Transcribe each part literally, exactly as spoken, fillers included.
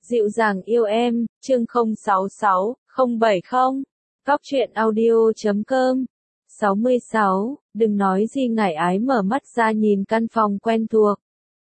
Dịu dàng yêu em, chương không sáu sáu không bảy không. Góc truyện audio chấm com. sáu mươi sáu, đừng nói gì ngải ái mở mắt ra nhìn căn phòng quen thuộc.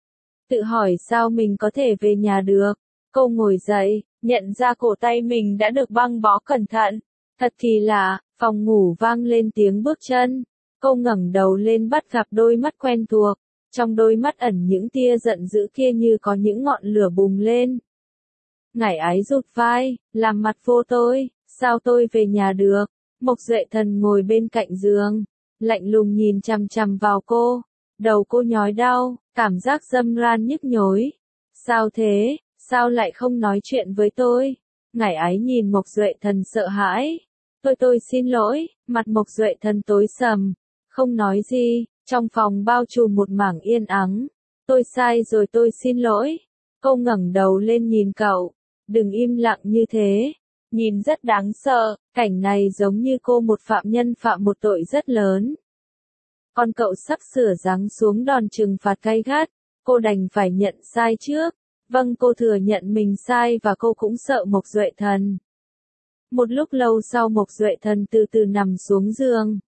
Tự hỏi sao mình có thể về nhà được. Cô ngồi dậy, nhận ra cổ tay mình đã được băng bó cẩn thận. Thật kỳ lạ, phòng ngủ vang lên tiếng bước chân. Cô ngẩng đầu lên bắt gặp đôi mắt quen thuộc. Trong đôi mắt ẩn những tia giận dữ kia như có những ngọn lửa bùng lên. Ngải ái rụt vai, làm mặt vô tôi, sao tôi về nhà được? Mộc Duệ Thần ngồi bên cạnh giường, lạnh lùng nhìn chằm chằm vào cô. Đầu cô nhói đau, cảm giác dâm ran nhức nhối. Sao thế, sao lại không nói chuyện với tôi? Ngải ái nhìn Mộc Duệ Thần sợ hãi. Tôi tôi xin lỗi, mặt Mộc Duệ Thần tối sầm, không nói gì, trong phòng bao trùm một mảng yên ắng. Tôi sai rồi, tôi xin lỗi. Cô ngẩng đầu lên nhìn cậu. Đừng im lặng như thế. Nhìn rất đáng sợ, cảnh này giống như cô một phạm nhân phạm một tội rất lớn. Con cậu sắp sửa giáng xuống đòn trừng phạt gay gắt, cô đành phải nhận sai trước. Vâng, cô thừa nhận mình sai và cô cũng sợ Mộc Duệ Thần. Một lúc lâu sau Mộc Duệ Thần từ từ nằm xuống giường.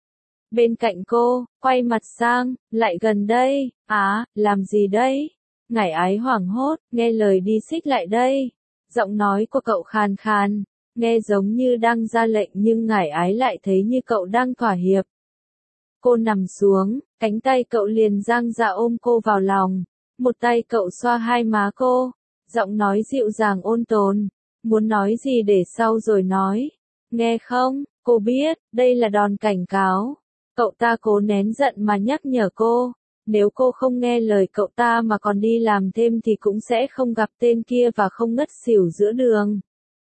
Bên cạnh cô, quay mặt sang, lại gần đây, á, làm gì đây? Ngải ái hoảng hốt, nghe lời đi xích lại đây. Giọng nói của cậu khàn khàn, nghe giống như đang ra lệnh nhưng ngải ái lại thấy như cậu đang thỏa hiệp. Cô nằm xuống, cánh tay cậu liền dang ra ôm cô vào lòng. Một tay cậu xoa hai má cô, giọng nói dịu dàng ôn tồn. Muốn nói gì để sau rồi nói. Nghe không, cô biết, đây là đòn cảnh cáo. Cậu ta cố nén giận mà nhắc nhở cô. Nếu cô không nghe lời cậu ta mà còn đi làm thêm thì cũng sẽ không gặp tên kia và không ngất xỉu giữa đường.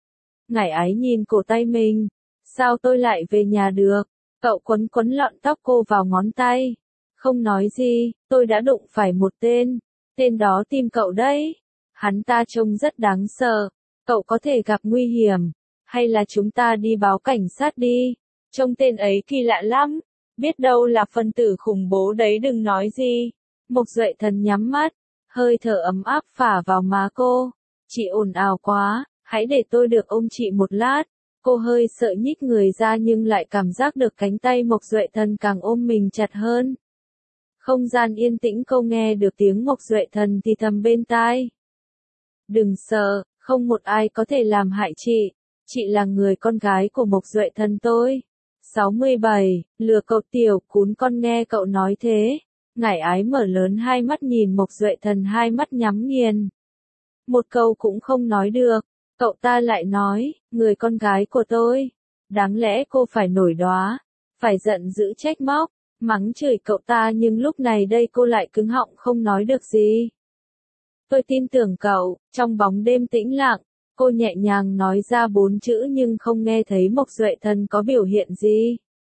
Ngải ái nhìn cổ tay mình. Sao tôi lại về nhà được? Cậu quấn quấn lọn tóc cô vào ngón tay. Không nói gì, tôi đã đụng phải một tên. Tên đó tìm cậu đấy. Hắn ta trông rất đáng sợ. Cậu có thể gặp nguy hiểm. Hay là chúng ta đi báo cảnh sát đi? Trông tên ấy kỳ lạ lắm. Biết đâu là phân tử khủng bố đấy, đừng nói gì. Mộc Duệ Thần nhắm mắt, hơi thở ấm áp phả vào má cô. Chị ồn ào quá, hãy để tôi được ôm chị một lát. Cô hơi sợ nhích người ra nhưng lại cảm giác được cánh tay Mộc Duệ Thần càng ôm mình chặt hơn. Không gian yên tĩnh, cô nghe được tiếng Mộc Duệ Thần thì thầm bên tai. Đừng sợ, không một ai có thể làm hại chị. Chị là người con gái của Mộc Duệ Thần tôi. sáu mươi bảy, lừa cậu tiểu cún con, nghe cậu nói thế. Ngải ái mở lớn hai mắt nhìn Mộc Duệ Thần, hai mắt nhắm nghiền. Một câu cũng không nói được. Cậu ta lại nói, người con gái của tôi. Đáng lẽ cô phải nổi đoá, phải giận dữ trách móc, mắng chửi cậu ta, nhưng lúc này đây cô lại cứng họng không nói được gì. Tôi tin tưởng cậu. Trong bóng đêm tĩnh lặng, cô nhẹ nhàng nói ra bốn chữ nhưng không nghe thấy Mộc Duệ Thần có biểu hiện gì.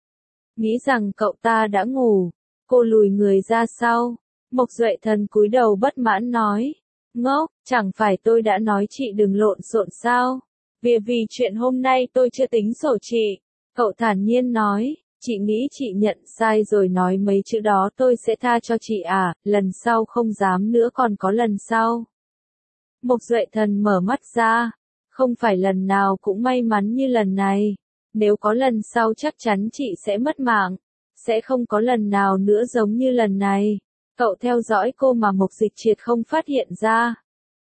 Nghĩ rằng cậu ta đã ngủ, cô lùi người ra sau. Mộc Duệ Thần cúi đầu bất mãn nói. Ngốc, chẳng phải tôi đã nói chị đừng lộn xộn sao? Vì vì chuyện hôm nay tôi chưa tính sổ chị. Cậu thản nhiên nói. Chị nghĩ chị nhận sai rồi, nói mấy chữ đó tôi sẽ tha cho chị à, lần sau không dám nữa, còn có lần sau. Mộc Duệ Thần mở mắt ra. Không phải lần nào cũng may mắn như lần này. Nếu có lần sau chắc chắn chị sẽ mất mạng. Sẽ không có lần nào nữa giống như lần này. Cậu theo dõi cô mà Mộc Dịch Triệt không phát hiện ra.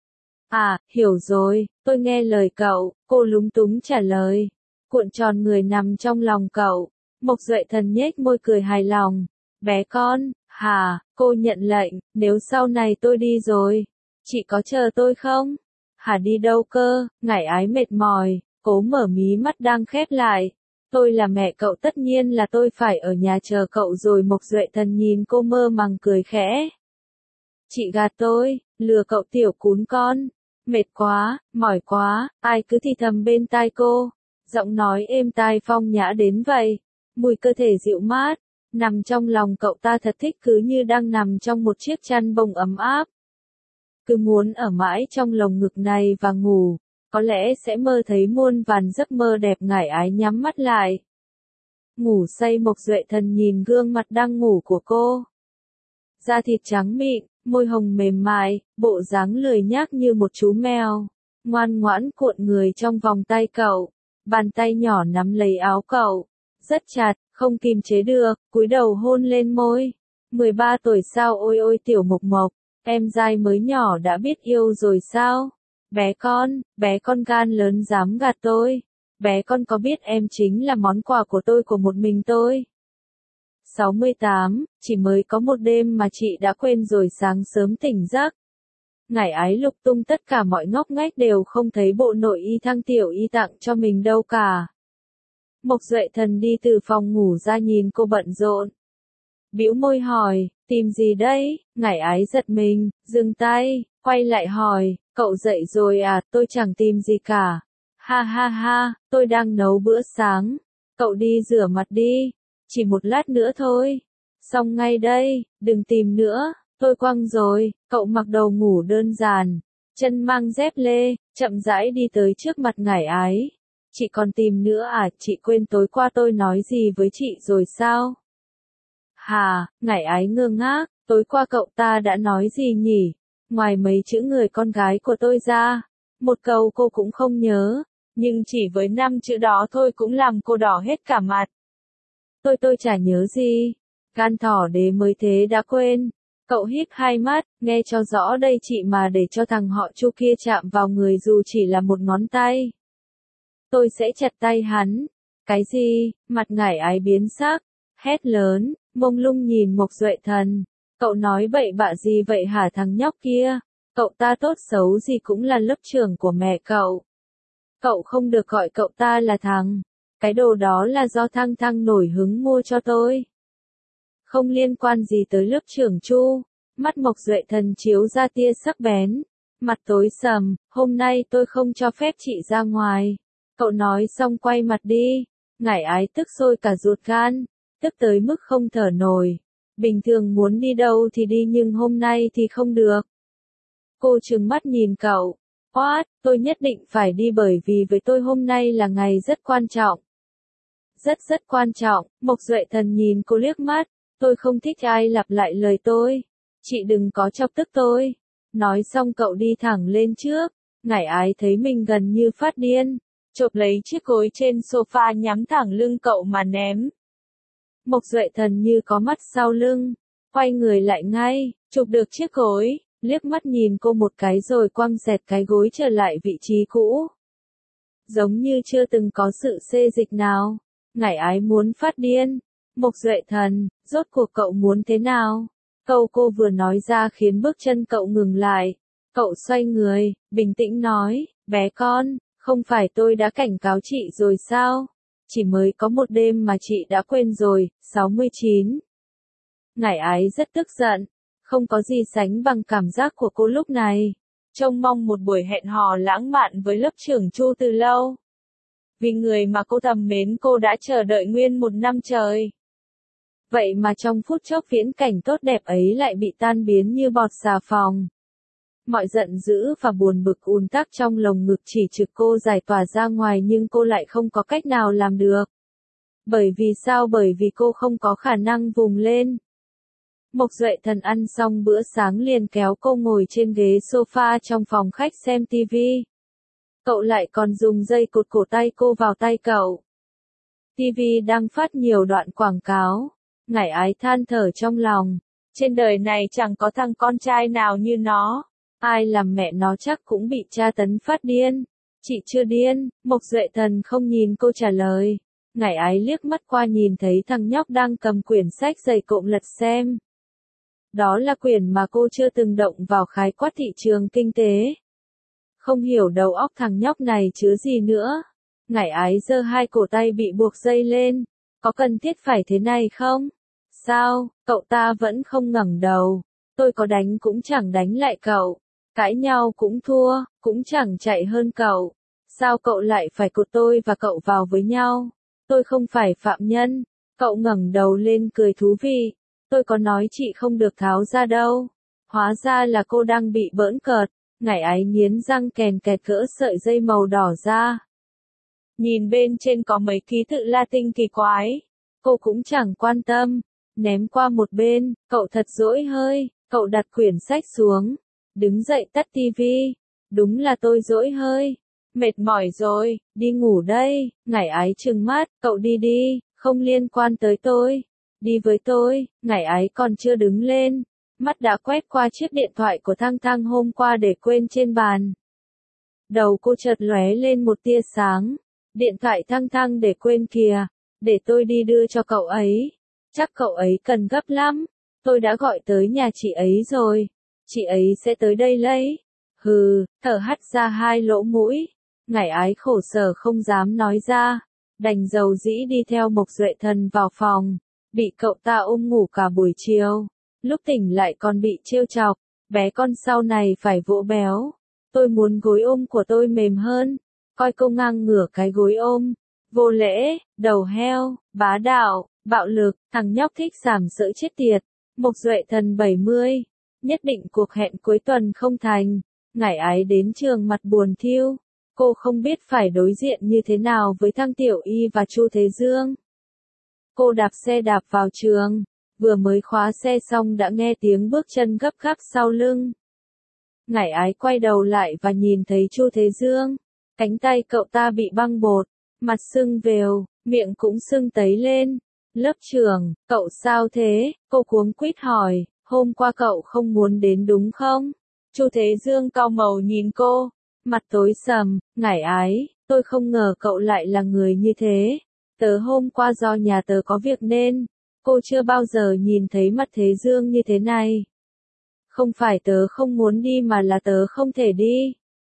À, hiểu rồi, tôi nghe lời cậu. Cô lúng túng trả lời. Cuộn tròn người nằm trong lòng cậu. Mộc Duệ Thần nhếch môi cười hài lòng. Bé con, hả, cô nhận lệnh, nếu sau này tôi đi rồi, chị có chờ tôi không? Hả, đi đâu cơ? Ngải ái mệt mỏi, cố mở mí mắt đang khép lại. Tôi là mẹ cậu, tất nhiên là tôi phải ở nhà chờ cậu rồi. Mộc Duệ Thần nhìn cô mơ màng cười khẽ. Chị gạt tôi, lừa cậu tiểu cún con. Mệt quá, mỏi quá, ai cứ thì thầm bên tai cô. Giọng nói êm tai phong nhã đến vậy. Mùi cơ thể dịu mát, nằm trong lòng cậu ta thật thích, cứ như đang nằm trong một chiếc chăn bông ấm áp. Cứ muốn ở mãi trong lồng ngực này và ngủ, có lẽ sẽ mơ thấy muôn vàn giấc mơ đẹp. Ngải ái nhắm mắt lại. Ngủ say. Mộc Duệ Thần nhìn gương mặt đang ngủ của cô. Da thịt trắng mịn, môi hồng mềm mại, bộ dáng lười nhác như một chú mèo. ngoan ngoãn cuộn người trong vòng tay cậu, bàn tay nhỏ nắm lấy áo cậu, rất chặt, không kìm chế được, cúi đầu hôn lên môi. mười ba tuổi sao ôi ôi tiểu mộc mộc, em dai mới nhỏ đã biết yêu rồi sao? Bé con, bé con gan lớn dám gạt tôi. Bé con có biết em chính là món quà của tôi của một mình tôi. sáu mươi tám, chỉ mới có một đêm mà chị đã quên rồi sáng sớm tỉnh giấc. Ngải ái lục tung tất cả mọi ngóc ngách đều không thấy bộ nội y thăng tiểu y tặng cho mình đâu cả. Mộc Duệ Thần đi từ phòng ngủ ra nhìn cô bận rộn. Bĩu môi hỏi, tìm gì đây? Ngải ái giật mình, dừng tay, quay lại hỏi, cậu dậy rồi à? Tôi chẳng tìm gì cả. Ha ha ha, tôi đang nấu bữa sáng. Cậu đi rửa mặt đi. Chỉ một lát nữa thôi. Xong ngay đây, đừng tìm nữa. Tôi quăng rồi. Cậu mặc đồ ngủ đơn giản, chân mang dép lê, chậm rãi đi tới trước mặt Ngải ái. Chị còn tìm nữa à? Chị quên tối qua tôi nói gì với chị rồi sao? Hà, Ngải ái ngơ ngác, tối qua cậu ta đã nói gì nhỉ? Ngoài mấy chữ người con gái của tôi ra, một câu cô cũng không nhớ, nhưng chỉ với năm chữ đó thôi cũng làm cô đỏ hết cả mặt. Tôi tôi chả nhớ gì, gan thỏ đế mới thế đã quên. Cậu híp hai mắt, nghe cho rõ đây chị mà để cho thằng họ Chu kia chạm vào người dù chỉ là một ngón tay. Tôi sẽ chặt tay hắn. Cái gì? Mặt Ngải ái biến sắc, hét lớn, mông lung nhìn Mộc Duệ Thần. Cậu nói bậy bạ gì vậy hả thằng nhóc kia? Cậu ta tốt xấu gì cũng là lớp trưởng của mẹ cậu. Cậu không được gọi cậu ta là thằng. Cái đồ đó là do Thăng Thăng nổi hứng mua cho tôi. Không liên quan gì tới lớp trưởng Chu. Mắt Mộc Duệ Thần chiếu ra tia sắc bén. Mặt tối sầm, hôm nay tôi không cho phép chị ra ngoài. Cậu nói xong quay mặt đi. Ngải ái tức sôi cả ruột gan, tức tới mức không thở nổi. Bình thường muốn đi đâu thì đi nhưng hôm nay thì không được. Cô trừng mắt nhìn cậu. What, tôi nhất định phải đi bởi vì với tôi hôm nay là ngày rất quan trọng. Rất rất quan trọng, Mộc Duệ Thần nhìn cô liếc mắt. Tôi không thích ai lặp lại lời tôi. Chị đừng có chọc tức tôi. Nói xong cậu đi thẳng lên trước. Ngải ái thấy mình gần như phát điên. Chộp lấy chiếc gối trên sofa nhắm thẳng lưng cậu mà ném. Mộc Duệ Thần như có mắt sau lưng. Quay người lại ngay, chụp được chiếc gối, liếc mắt nhìn cô một cái rồi quăng xẹt cái gối trở lại vị trí cũ. Giống như chưa từng có sự xê dịch nào. Ngải ái muốn phát điên. Mộc Duệ Thần, rốt cuộc cậu muốn thế nào? Câu cô vừa nói ra khiến bước chân cậu ngừng lại. Cậu xoay người, bình tĩnh nói, bé con, không phải tôi đã cảnh cáo chị rồi sao? Chỉ mới có một đêm mà chị đã quên rồi. sáu mươi chín. Ngải ái rất tức giận. Không có gì sánh bằng cảm giác của cô lúc này. Trông mong một buổi hẹn hò lãng mạn với lớp trưởng Chu từ lâu. Vì người mà cô thầm mến cô đã chờ đợi nguyên một năm trời. Vậy mà trong phút chốc viễn cảnh tốt đẹp ấy lại bị tan biến như bọt xà phòng. Mọi giận dữ và buồn bực ùn tắc trong lồng ngực chỉ trực cô giải tỏa ra ngoài nhưng cô lại không có cách nào làm được. Bởi vì sao? Bởi vì cô không có khả năng vùng lên. Mộc Duệ Thần ăn xong bữa sáng liền kéo cô ngồi trên ghế sofa trong phòng khách xem tivi. Cậu lại còn dùng dây cột cổ tay cô vào tay cậu. Tivi đang phát nhiều đoạn quảng cáo. Ngải ái than thở trong lòng. Trên đời này chẳng có thằng con trai nào như nó. Ai làm mẹ nó chắc cũng bị tra tấn phát điên. Chị chưa điên. Mộc Duệ Thần không nhìn cô trả lời. Ngải ái liếc mắt qua nhìn thấy thằng nhóc đang cầm quyển sách dày cộm lật xem. Đó là quyển mà cô chưa từng động vào khái quát thị trường kinh tế. Không hiểu đầu óc thằng nhóc này chứa gì nữa. Ngải ái giơ hai cổ tay bị buộc dây lên. Có cần thiết phải thế này không? Sao, cậu ta vẫn không ngẩng đầu. Tôi có đánh cũng chẳng đánh lại cậu. Cãi nhau cũng thua, cũng chẳng chạy hơn cậu. Sao cậu lại phải cột tôi và cậu vào với nhau? Tôi không phải phạm nhân. Cậu ngẩng đầu lên cười thú vị. Tôi có nói chị không được tháo ra đâu. Hóa ra là cô đang bị bỡn cợt. Ngải ái nghiến răng kèn kẹt gỡ sợi dây màu đỏ ra. Nhìn bên trên có mấy ký tự Latin kỳ quái. Cô cũng chẳng quan tâm. Ném qua một bên, cậu thật dỗi hơi. Cậu đặt quyển sách xuống. Đứng dậy tắt tivi. đúng là tôi dỗi hơi. Mệt mỏi rồi, đi ngủ đây. Ngải ái trừng mắt, cậu đi đi, không liên quan tới tôi. Đi với tôi. Ngải ái còn chưa đứng lên. Mắt đã quét qua chiếc điện thoại của Thăng Thăng hôm qua để quên trên bàn. Đầu cô chợt lóe lên một tia sáng. Điện thoại Thăng Thăng để quên kìa. Để tôi đi đưa cho cậu ấy. Chắc cậu ấy cần gấp lắm. Tôi đã gọi tới nhà chị ấy rồi. Chị ấy sẽ tới đây lấy. Hừ, thở hắt ra hai lỗ mũi. Ngải ái khổ sở không dám nói ra. Đành dầu dĩ đi theo Mộc Duệ Thần vào phòng. Bị cậu ta ôm ngủ cả buổi chiều. Lúc tỉnh lại còn bị trêu chọc. Bé con sau này phải vỗ béo. Tôi muốn gối ôm của tôi mềm hơn. Coi cô ngang ngửa cái gối ôm. Vô lễ, đầu heo, bá đạo, bạo lực, thằng nhóc thích sàm sỡ chết tiệt. Mộc Duệ Thần bảy mươi. Nhất định cuộc hẹn cuối tuần không thành. Ngải ái đến trường mặt buồn thiêu. Cô không biết phải đối diện như thế nào với Thăng Tiểu Y và Chu Thế Dương. Cô đạp xe đạp vào trường. Vừa mới khóa xe xong đã nghe tiếng bước chân gấp gáp sau lưng. Ngải ái quay đầu lại và nhìn thấy Chu Thế Dương. Cánh tay cậu ta bị băng bột. Mặt sưng vèo, miệng cũng sưng tấy lên. Lớp trưởng, cậu sao thế? Cô cuống quýt hỏi, hôm qua cậu không muốn đến đúng không? Chu Thế Dương cau màu nhìn cô, mặt tối sầm, ngải ái, tôi không ngờ cậu lại là người như thế. Tớ hôm qua do nhà tớ có việc nên, cô chưa bao giờ nhìn thấy mặt Thế Dương như thế này. Không phải tớ không muốn đi mà là tớ không thể đi.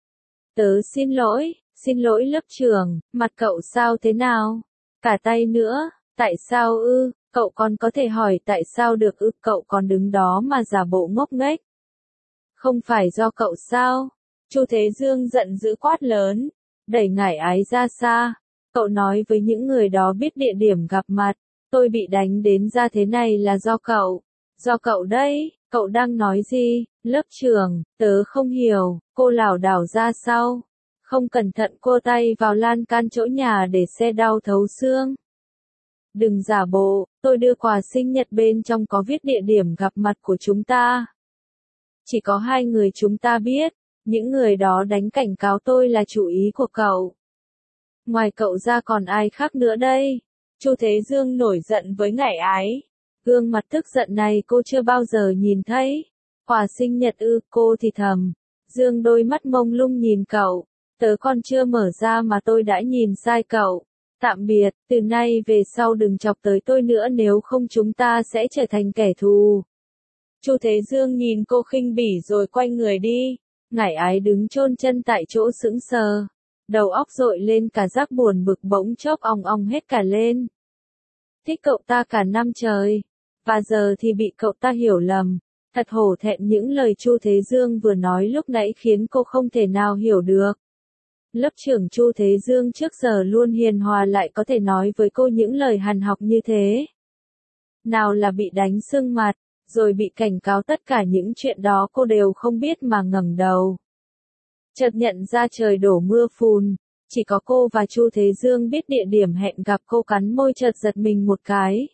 Tớ xin lỗi, xin lỗi lớp trưởng, mặt cậu sao thế nào? Cả tay nữa, tại sao ư, cậu còn có thể hỏi tại sao được ư, cậu còn đứng đó mà giả bộ ngốc nghếch. Không phải do cậu sao? Chu Thế Dương giận dữ quát lớn, đẩy ngải ái ra xa. Cậu nói với những người đó biết địa điểm gặp mặt, tôi bị đánh đến ra thế này là do cậu. Do cậu đấy, cậu đang nói gì? Lớp trưởng, tớ không hiểu, cô lảo đảo ra sau. Không cẩn thận cô tay vào lan can chỗ nhà để xe đau thấu xương. Đừng giả bộ, tôi đưa quà sinh nhật bên trong có viết địa điểm gặp mặt của chúng ta. Chỉ có hai người chúng ta biết, những người đó đánh cảnh cáo tôi là chủ ý của cậu. Ngoài cậu ra còn ai khác nữa đây? Chu Thế Dương nổi giận với ngải ái. Gương mặt tức giận này cô chưa bao giờ nhìn thấy. Quà sinh nhật ư, cô thì thầm. Dương đôi mắt mông lung nhìn cậu. Tớ còn chưa mở ra mà tôi đã nhìn sai cậu. Tạm biệt, từ nay về sau đừng chọc tới tôi nữa nếu không chúng ta sẽ trở thành kẻ thù. Chu Thế Dương nhìn cô khinh bỉ rồi quay người đi. Ngải ái đứng chôn chân tại chỗ sững sờ. Đầu óc dội lên cả giác buồn bực bỗng chốc ong ong hết cả lên. Thích cậu ta cả năm trời. Và giờ thì bị cậu ta hiểu lầm. Thật hổ thẹn những lời Chu Thế Dương vừa nói lúc nãy khiến cô không thể nào hiểu được. Lớp trưởng Chu Thế Dương trước giờ luôn hiền hòa lại có thể nói với cô những lời hằn học như thế. Nào là bị đánh sưng mặt, rồi bị cảnh cáo tất cả những chuyện đó cô đều không biết mà ngẩng đầu. Chợt nhận ra trời đổ mưa phùn, chỉ có cô và Chu Thế Dương biết địa điểm hẹn gặp. Cô cắn môi chợt giật mình một cái.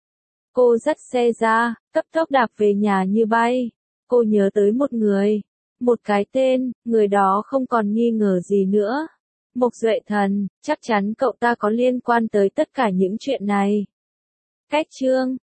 Cô dắt xe ra, cấp tốc đạp về nhà như bay. Cô nhớ tới một người, một cái tên, người đó không còn nghi ngờ gì nữa. Mộc Duệ Thần, chắc chắn cậu ta có liên quan tới tất cả những chuyện này. Cách chương